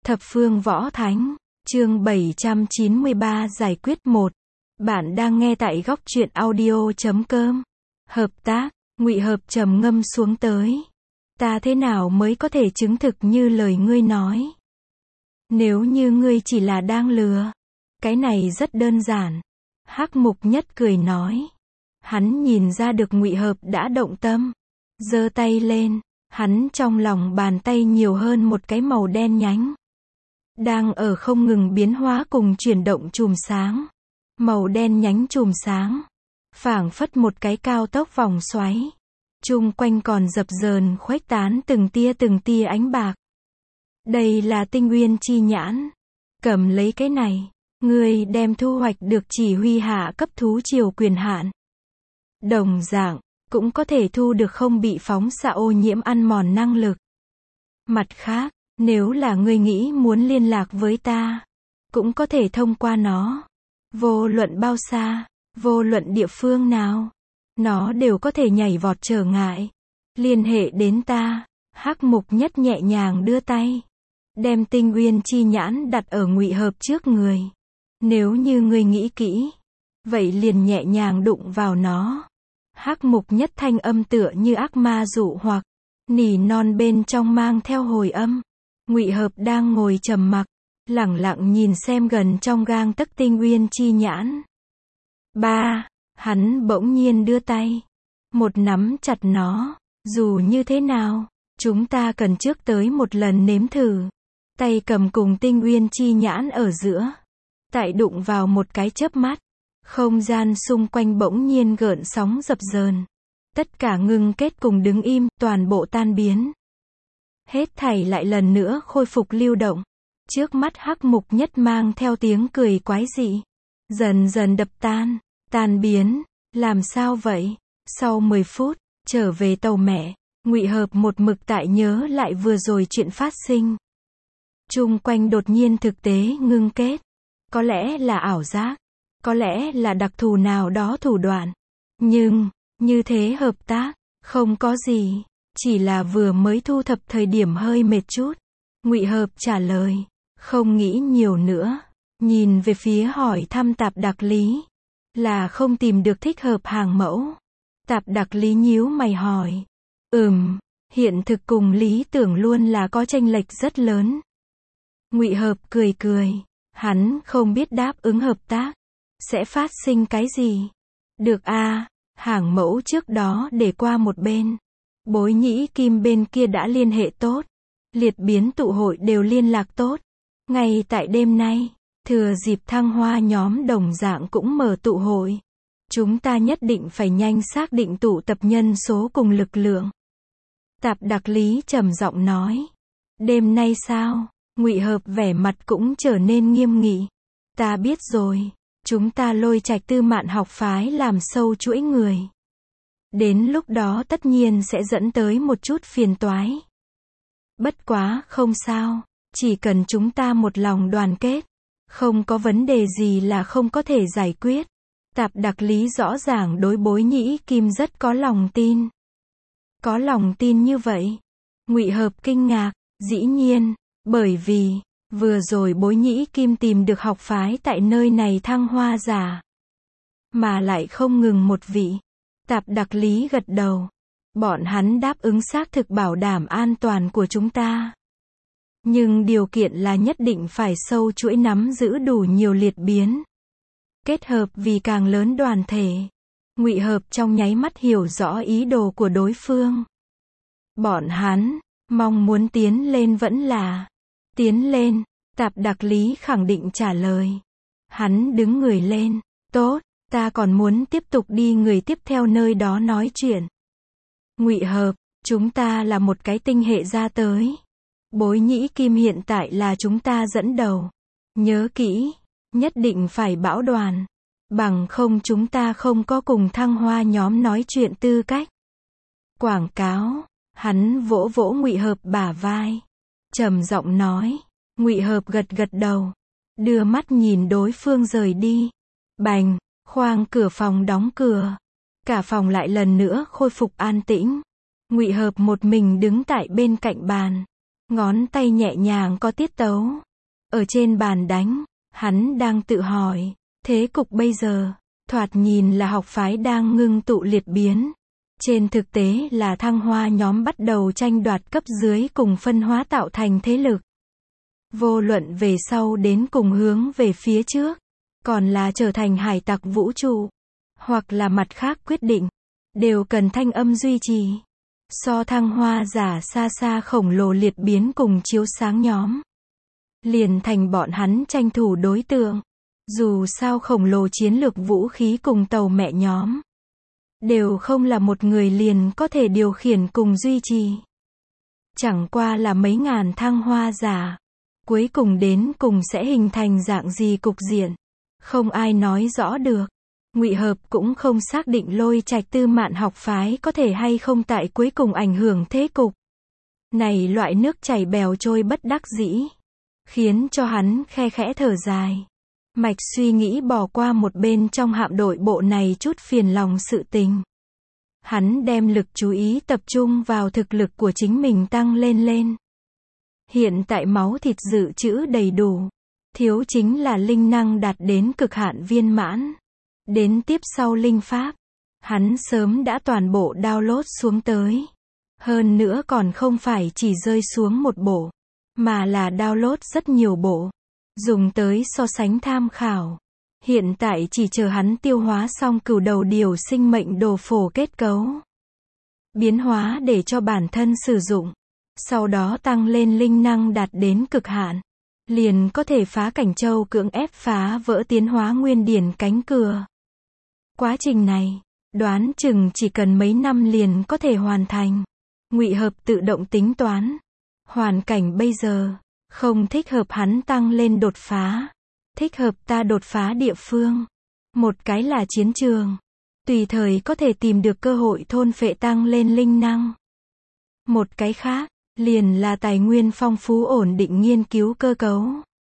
Thập phương võ thánh, chương 793 giải quyết 1. Bạn đang nghe tại góc truyện audio.com. Hợp tác, Ngụy Hợp trầm ngâm xuống tới. Ta thế nào mới có thể chứng thực như lời ngươi nói? Nếu như ngươi chỉ là đang lừa, cái này rất đơn giản. Hắc Mục Nhất cười nói. Hắn nhìn ra được Ngụy Hợp đã động tâm, giơ tay lên, hắn trong lòng bàn tay nhiều hơn một cái màu đen nhánh, đang ở không ngừng biến hóa cùng chuyển động chùm sáng. Màu đen nhánh chùm sáng, phảng phất một cái cao tốc vòng xoáy, chung quanh còn dập dờn khuếch tán từng tia ánh bạc. Đây là Tinh Uyên Chi Nhãn. Cầm lấy cái này, ngươi đem thu hoạch được chỉ huy hạ cấp thú triều quyền hạn. Đồng dạng, cũng có thể thu được không bị phóng xạ ô nhiễm ăn mòn năng lực. Mặt khác, nếu là ngươi nghĩ muốn liên lạc với ta, cũng có thể thông qua nó. Vô luận bao xa, vô luận địa phương nào, nó đều có thể nhảy vọt trở ngại. Liên hệ đến ta. Hắc Mục Nhất nhẹ nhàng đưa tay, đem Tinh Uyên Chi Nhãn đặt ở Ngụy Hợp trước người. Nếu như ngươi nghĩ kỹ, vậy liền nhẹ nhàng đụng vào nó. Hắc Mục Nhất thanh âm tựa như ác ma dụ hoặc, nỉ non bên trong mang theo hồi âm. Ngụy Hợp đang ngồi trầm mặc, lẳng lặng nhìn xem gần trong gang tấc Tinh Uyên Chi Nhãn. Hắn bỗng nhiên đưa tay, một nắm chặt nó. Dù như thế nào, chúng ta cần trước tới một lần nếm thử. Tay cầm cùng Tinh Uyên Chi Nhãn ở giữa, tại đụng vào một cái chớp mắt, không gian xung quanh bỗng nhiên gợn sóng dập dờn. Tất cả ngưng kết cùng đứng im, toàn bộ tan biến. Hết thảy lại lần nữa khôi phục lưu động. Trước mắt Hắc Mục Nhất mang theo tiếng cười quái dị, dần dần đập tan biến. Làm sao vậy? Sau 10 phút, trở về tàu mẹ, Ngụy Hợp một mực tại nhớ lại vừa rồi chuyện phát sinh. Chung quanh đột nhiên thực tế ngưng kết. Có lẽ là ảo giác, có lẽ là đặc thù nào đó thủ đoạn. Nhưng, như thế hợp tác, không có gì, chỉ là vừa mới thu thập thời điểm hơi mệt chút. Ngụy Hợp trả lời, không nghĩ nhiều nữa, nhìn về phía hỏi thăm Tạp Đạc Lý, là không tìm được thích hợp hàng mẫu. Tạp Đạc Lý nhíu mày hỏi, hiện thực cùng lý tưởng luôn là có chênh lệch rất lớn. Ngụy Hợp cười, hắn không biết đáp ứng hợp tác sẽ phát sinh cái gì. Được a, hàng mẫu trước đó để qua một bên. Bối Nhĩ Kim bên kia đã liên hệ tốt, liệt biến tụ hội đều liên lạc tốt. Ngay tại đêm nay, thừa dịp Thăng Hoa nhóm đồng dạng cũng mở tụ hội. Chúng ta nhất định phải nhanh xác định tụ tập nhân số cùng lực lượng. Tạp Đạc Lý trầm giọng nói. Đêm nay sao? Ngụy Hợp vẻ mặt cũng trở nên nghiêm nghị. Ta biết rồi, chúng ta Lôi Trạch Tư Mạn học phái làm sâu chuỗi người. Đến lúc đó tất nhiên sẽ dẫn tới một chút phiền toái. Bất quá không sao, chỉ cần chúng ta một lòng đoàn kết, không có vấn đề gì là không có thể giải quyết. Tạp Đạc Lý rõ ràng đối Bối Nhĩ Kim rất có lòng tin. Có lòng tin như vậy? Ngụy Hợp kinh ngạc, dĩ nhiên, bởi vì, vừa rồi Bối Nhĩ Kim tìm được học phái tại nơi này Thăng Hoa giả. Mà lại không ngừng một vị. Tạp Đạc Lý gật đầu. Bọn hắn đáp ứng xác thực bảo đảm an toàn của chúng ta. Nhưng điều kiện là nhất định phải sâu chuỗi nắm giữ đủ nhiều liệt biến. Kết hợp vì càng lớn đoàn thể. Ngụy Hợp trong nháy mắt hiểu rõ ý đồ của đối phương. Bọn hắn mong muốn tiến lên vẫn là tiến lên. Tạp Đạc Lý khẳng định trả lời. Hắn đứng người lên. Tốt, ta còn muốn tiếp tục đi người tiếp theo nơi đó nói chuyện. Ngụy Hợp, chúng ta là một cái tinh hệ ra tới. Bối Nhĩ Kim hiện tại là chúng ta dẫn đầu. Nhớ kỹ, nhất định phải bão đoàn. Bằng không chúng ta không có cùng Thăng Hoa nhóm nói chuyện tư cách. Quảng cáo. Hắn vỗ vỗ Ngụy Hợp bả vai, trầm giọng nói. Ngụy Hợp gật đầu, đưa mắt nhìn đối phương rời đi. Bành, khoang cửa phòng đóng cửa. Cả phòng lại lần nữa khôi phục an tĩnh. Ngụy Hợp một mình đứng tại bên cạnh bàn, Ngón tay nhẹ nhàng có tiết tấu. Ở trên bàn đánh, hắn đang tự hỏi, thế cục bây giờ, thoạt nhìn là học phái đang ngưng tụ liệt biến. Trên thực tế là thăng hoa nhóm bắt đầu tranh đoạt cấp dưới cùng phân hóa tạo thành thế lực. Vô luận về sau đến cùng hướng về phía trước, còn là trở thành hải tặc vũ trụ, hoặc là mặt khác quyết định, đều cần thanh âm duy trì. So thăng hoa giả xa xa khổng lồ liệt biến cùng chiếu sáng nhóm, liền thành bọn hắn tranh thủ đối tượng. Dù sao khổng lồ chiến lược vũ khí cùng tàu mẹ nhóm, đều không là một người liền có thể điều khiển cùng duy trì. Chẳng qua là mấy ngàn thăng hoa giả, cuối cùng đến cùng sẽ hình thành dạng gì cục diện, không ai nói rõ được. Ngụy Hợp cũng không xác định Lôi Trạch Tư Mạn học phái có thể hay không tại cuối cùng ảnh hưởng thế cục. Này loại nước chảy bèo trôi bất đắc dĩ, khiến cho hắn khe khẽ thở dài. Mạch suy nghĩ bỏ qua một bên trong hạm đội bộ này chút phiền lòng sự tình. Hắn đem lực chú ý tập trung vào thực lực của chính mình tăng lên. Hiện tại máu thịt dự trữ đầy đủ, thiếu chính là linh năng đạt đến cực hạn viên mãn. Đến tiếp sau linh pháp, hắn sớm đã toàn bộ download xuống tới. Hơn nữa còn không phải chỉ rơi xuống một bộ, mà là download rất nhiều bộ, dùng tới so sánh tham khảo. Hiện tại chỉ chờ hắn tiêu hóa xong cửu đầu điều sinh mệnh đồ phổ kết cấu, biến hóa để cho bản thân sử dụng, sau đó tăng lên linh năng đạt đến cực hạn, liền có thể phá cảnh châu cưỡng ép phá vỡ tiến hóa nguyên điển cánh cửa. Quá trình này, đoán chừng chỉ cần mấy năm liền có thể hoàn thành. Ngụy Hợp tự động tính toán, hoàn cảnh bây giờ không thích hợp hắn tăng lên đột phá, thích hợp ta đột phá địa phương. Một cái là chiến trường, tùy thời có thể tìm được cơ hội thôn phệ tăng lên linh năng. Một cái khác, liền là tài nguyên phong phú ổn định nghiên cứu cơ cấu.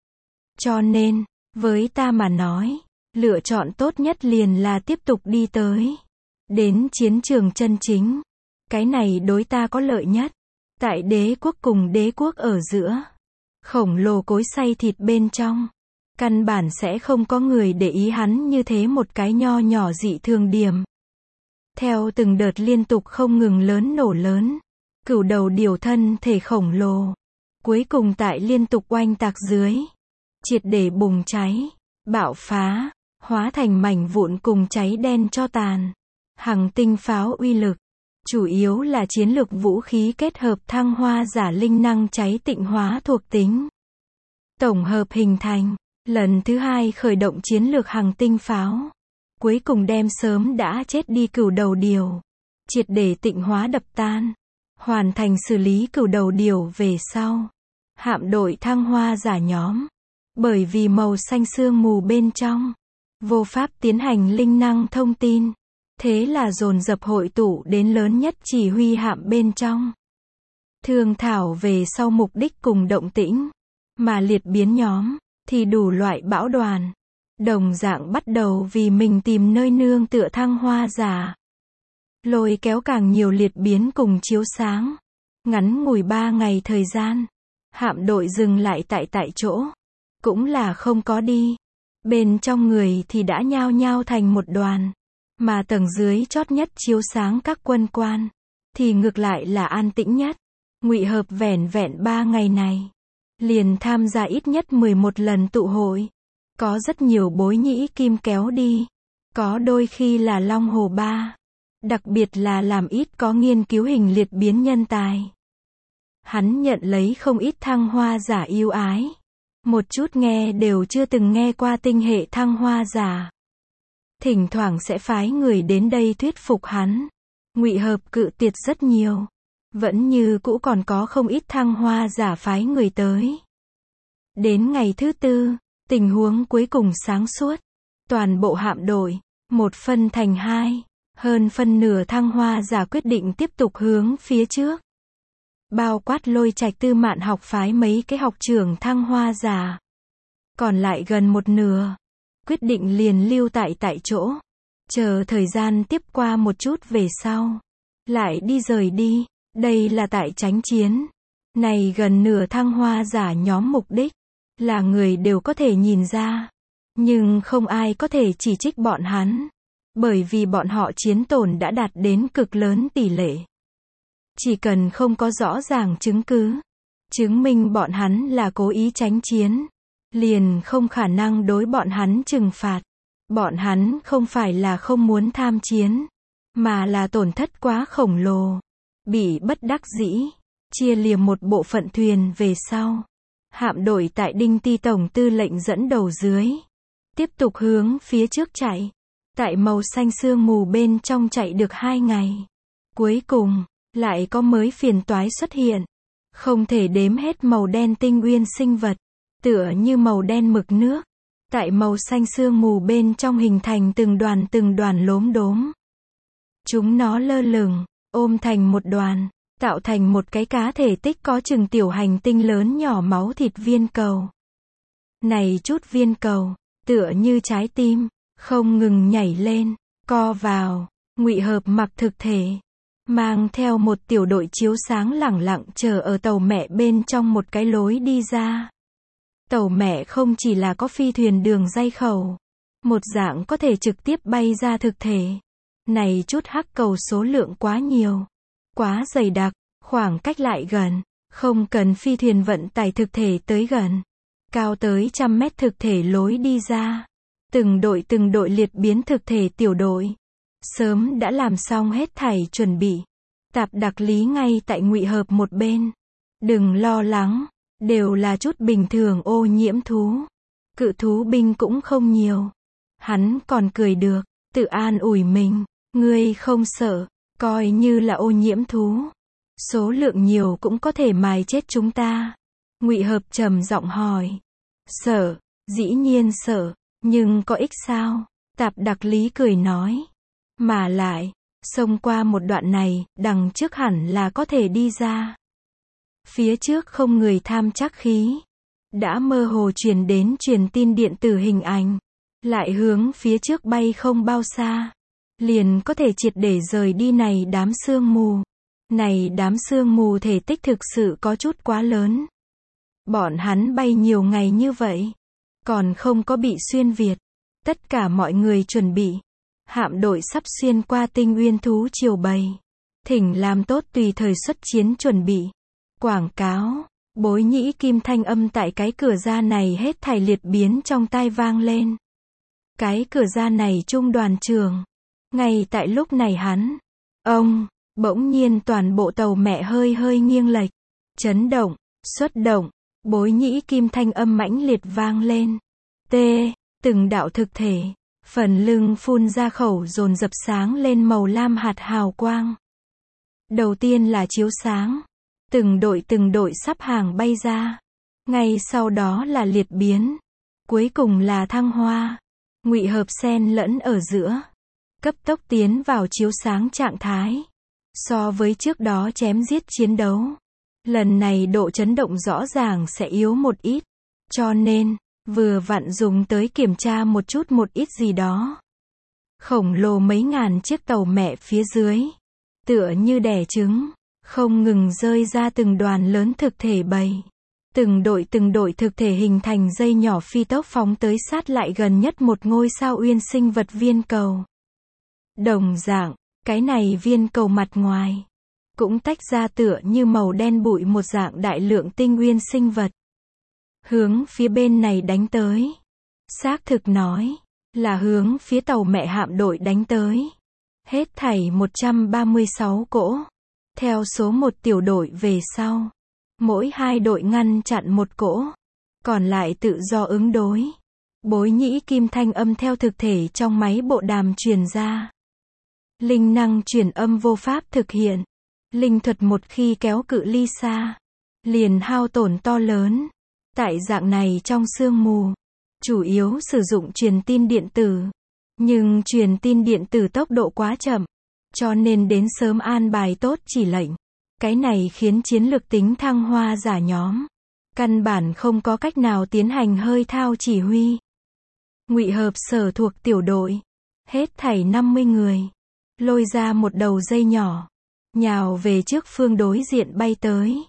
Cho nên, với ta mà nói, lựa chọn tốt nhất liền là tiếp tục đi tới đến chiến trường chân chính. Cái này đối ta có lợi nhất. Tại đế quốc cùng đế quốc ở giữa, khổng lồ cối xay thịt bên trong, căn bản sẽ không có người để ý hắn như thế một cái nho nhỏ dị thường điểm. Theo từng đợt liên tục không ngừng lớn nổ lớn, cửu đầu điều thân thể khổng lồ, cuối cùng tại liên tục oanh tạc dưới, triệt để bùng cháy, bạo phá, hóa thành mảnh vụn cùng cháy đen tro tàn. Hằng tinh pháo uy lực, chủ yếu là chiến lược vũ khí kết hợp thăng hoa giả linh năng cháy tịnh hóa thuộc tính. Tổng hợp hình thành, lần thứ hai khởi động chiến lược hằng tinh pháo. Cuối cùng đem sớm đã chết đi cửu đầu điều, triệt để tịnh hóa đập tan. Hoàn thành xử lý cửu đầu điều về sau. Hạm đội thăng hoa giả nhóm, bởi vì màu xanh sương mù bên trong, vô pháp tiến hành linh năng thông tin. Thế là dồn dập hội tụ đến lớn nhất chỉ huy hạm bên trong. Thương thảo về sau mục đích cùng động tĩnh. Mà liệt biến nhóm, thì đủ loại bão đoàn. Đồng dạng bắt đầu vì mình tìm nơi nương tựa thăng hoa giả. Lôi kéo càng nhiều liệt biến cùng chiếu sáng. Ngắn ngủi 3 ngày thời gian, hạm đội dừng lại tại chỗ. Cũng là không có đi. Bên trong người thì đã nhao nhao thành một đoàn. Mà tầng dưới chót nhất chiếu sáng các quân quan, thì ngược lại là an tĩnh nhất. Ngụy Hợp vẻn vẹn 3 ngày này, liền tham gia ít nhất 11 lần tụ hội. Có rất nhiều bối nhĩ kim kéo đi, có đôi khi là long hồ ba. Đặc biệt là làm ít có nghiên cứu hình liệt biến nhân tài. Hắn nhận lấy không ít thăng hoa giả yêu ái. Một chút nghe đều chưa từng nghe qua tinh hệ thăng hoa giả. Thỉnh thoảng sẽ phái người đến đây thuyết phục hắn. Ngụy Hợp cự tuyệt rất nhiều. Vẫn như cũ còn có không ít thăng hoa giả phái người tới. Đến ngày thứ 4, tình huống cuối cùng sáng suốt. Toàn bộ hạm đội, một phân thành 2. Hơn phân nửa thăng hoa giả quyết định tiếp tục hướng phía trước. Bao quát Lôi Trạch Tư Mạn học phái mấy cái học trưởng thăng hoa giả. Còn lại gần một nửa, quyết định liền lưu tại chỗ. Chờ thời gian tiếp qua một chút về sau, lại đi rời đi. Đây là tại tránh chiến. Này gần nửa thăng hoa giả nhóm mục đích là người đều có thể nhìn ra, nhưng không ai có thể chỉ trích bọn hắn, bởi vì bọn họ chiến tổn đã đạt đến cực lớn tỷ lệ. Chỉ cần không có rõ ràng chứng cứ, chứng minh bọn hắn là cố ý tránh chiến, liền không khả năng đối bọn hắn trừng phạt. Bọn hắn không phải là không muốn tham chiến, mà là tổn thất quá khổng lồ, bị bất đắc dĩ, chia liềm một bộ phận thuyền về sau. Hạm đội tại Đinh Ti Tổng tư lệnh dẫn đầu dưới, tiếp tục hướng phía trước chạy, tại màu xanh sương mù bên trong chạy được 2 ngày. Cuối cùng, lại có mới phiền toái xuất hiện. Không thể đếm hết màu đen tinh uyên sinh vật, tựa như màu đen mực nước, tại màu xanh sương mù bên trong hình thành từng đoàn lốm đốm. Chúng nó lơ lửng, ôm thành một đoàn, tạo thành một cái cá thể tích có chừng tiểu hành tinh lớn nhỏ máu thịt viên cầu. Này chút viên cầu, tựa như trái tim, không ngừng nhảy lên, co vào. Ngụy Hợp mặc thực thể, mang theo một tiểu đội chiếu sáng lẳng lặng chờ ở tàu mẹ bên trong một cái lối đi ra. Tàu mẹ không chỉ là có phi thuyền đường ray khẩu, một dạng có thể trực tiếp bay ra thực thể. Này chút hắc cầu số lượng quá nhiều, quá dày đặc, khoảng cách lại gần, không cần phi thuyền vận tải thực thể tới gần. Cao tới 100 mét thực thể lối đi ra. Từng đội liệt biến thực thể tiểu đội. Sớm đã làm xong hết thảy chuẩn bị. Tạp đặc lý ngay tại Ngụy Hợp một bên. Đừng lo lắng, đều là chút bình thường ô nhiễm thú. Cự thú binh cũng không nhiều. Hắn còn cười được, tự an ủi mình, ngươi không sợ, coi như là ô nhiễm thú. Số lượng nhiều cũng có thể mài chết chúng ta. Ngụy Hợp trầm giọng hỏi. Sợ, dĩ nhiên sợ, nhưng có ích sao? Tạp đặc lý cười nói. Mà lại, xông qua một đoạn này, đằng trước hẳn là có thể đi ra. Phía trước không người tham chắc khí. Đã mơ hồ truyền đến truyền tin điện tử hình ảnh. Lại hướng phía trước bay không bao xa. Liền có thể triệt để rời đi này đám sương mù. Này đám sương mù thể tích thực sự có chút quá lớn. Bọn hắn bay nhiều ngày như vậy, còn không có bị xuyên việt. Tất cả mọi người chuẩn bị. Hạm đội sắp xuyên qua tinh uyên thú triều bầy. Thỉnh làm tốt tùy thời xuất chiến chuẩn bị. Quảng cáo, Bối Nhĩ Kim thanh âm tại cái cửa ra này hết thảy liệt biến trong tai vang lên. Cái cửa ra này trung đoàn trưởng. Ngay tại lúc này hắn, bỗng nhiên toàn bộ tàu mẹ hơi nghiêng lệch. Chấn động, xuất động, Bối Nhĩ Kim thanh âm mãnh liệt vang lên. Từng đạo thực thể, phần lưng phun ra khẩu dồn dập sáng lên màu lam hạt hào quang. Đầu tiên là chiếu sáng. Từng đội sắp hàng bay ra. Ngay sau đó là liệt biến. Cuối cùng là thăng hoa. Ngụy Hợp xen lẫn ở giữa. Cấp tốc tiến vào chiếu sáng trạng thái. So với trước đó chém giết chiến đấu, lần này độ chấn động rõ ràng sẽ yếu một ít. Cho nên, vừa vặn dùng tới kiểm tra một ít gì đó. Khổng lồ mấy ngàn chiếc tàu mẹ phía dưới. Tựa như đẻ trứng. Không ngừng rơi ra từng đoàn lớn thực thể bầy. Từng đội thực thể hình thành dây nhỏ phi tốc phóng tới sát lại gần nhất một ngôi sao uyên sinh vật viên cầu. Đồng dạng, cái này viên cầu mặt ngoài cũng tách ra tựa như màu đen bụi một dạng đại lượng tinh uyên sinh vật. Hướng phía bên này đánh tới. Xác thực nói, là hướng phía tàu mẹ hạm đội đánh tới. Hết thảy 136 cỗ. Theo số 1 tiểu đội về sau. Mỗi 2 đội ngăn chặn một cỗ. Còn lại tự do ứng đối. Bối Nhĩ Kim thanh âm theo thực thể trong máy bộ đàm truyền ra. Linh năng truyền âm vô pháp thực hiện. Linh thuật một khi kéo cự ly xa, liền hao tổn to lớn. Tại dạng này trong sương mù, chủ yếu sử dụng truyền tin điện tử. Nhưng truyền tin điện tử tốc độ quá chậm, cho nên đến sớm an bài tốt chỉ lệnh. Cái này khiến chiến lược tính thăng hoa giả nhóm căn bản không có cách nào tiến hành hơi thao chỉ huy. Ngụy Hợp sở thuộc tiểu đội, hết thảy 50 người, lôi ra một đầu dây nhỏ, nhào về trước phương đối diện bay tới.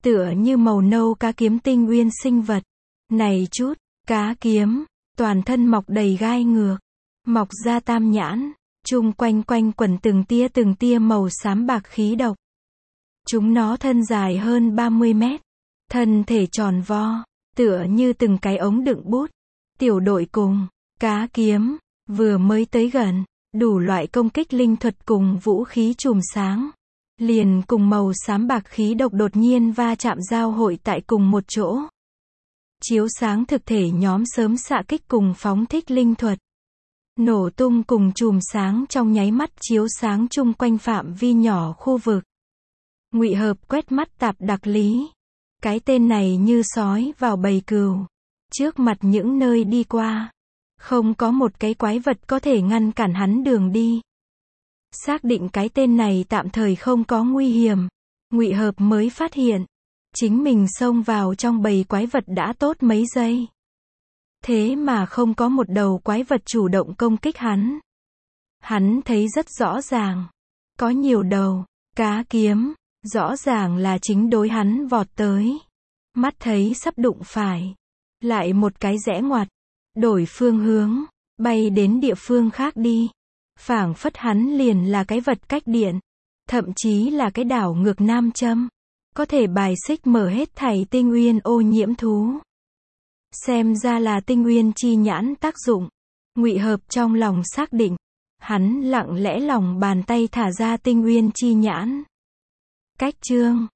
tựa như màu nâu cá kiếm tinh uyên sinh vật. Này chút, cá kiếm, toàn thân mọc đầy gai ngược, mọc ra tam nhãn, chung quanh quanh quẩn từng tia màu xám bạc khí độc. Chúng nó thân dài hơn 30 mét, thân thể tròn vo, tựa như từng cái ống đựng bút. Tiểu đội cùng cá kiếm vừa mới tới gần, đủ loại công kích linh thuật cùng vũ khí chùm sáng, liền cùng màu xám bạc khí độc đột nhiên va chạm giao hội tại cùng một chỗ. Chiếu sáng thực thể nhóm sớm xạ kích cùng phóng thích linh thuật, nổ tung cùng chùm sáng trong nháy mắt chiếu sáng chung quanh phạm vi nhỏ khu vực. Ngụy Hợp quét mắt Tạp Đặc Lý. Cái tên này như sói vào bầy cừu. Trước mặt những nơi đi qua, không có một cái quái vật có thể ngăn cản hắn đường đi. Xác định cái tên này tạm thời không có nguy hiểm, Ngụy Hợp mới phát hiện, chính mình xông vào trong bầy quái vật đã tốt mấy giây. Thế mà không có một đầu quái vật chủ động công kích hắn. Hắn thấy rất rõ ràng, có nhiều đầu cá kiếm, rõ ràng là chính đối hắn vọt tới. Mắt thấy sắp đụng phải, lại một cái rẽ ngoặt, đổi phương hướng, bay đến địa phương khác đi. Phảng phất hắn liền là cái vật cách điện, thậm chí là cái đảo ngược nam châm, có thể bài xích mở hết thảy tinh uyên ô nhiễm thú. Xem ra là tinh uyên chi nhãn tác dụng. Ngụy Hợp trong lòng xác định, hắn lặng lẽ lòng bàn tay thả ra tinh uyên chi nhãn. Cách chương